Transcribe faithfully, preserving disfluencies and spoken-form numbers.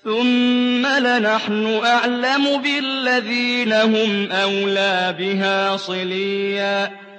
ثُمَّ لَنَحْنُ أَعْلَمُ بِالَّذِينَ هُمْ أَوْلَىٰ بِهَا صِلِيًّا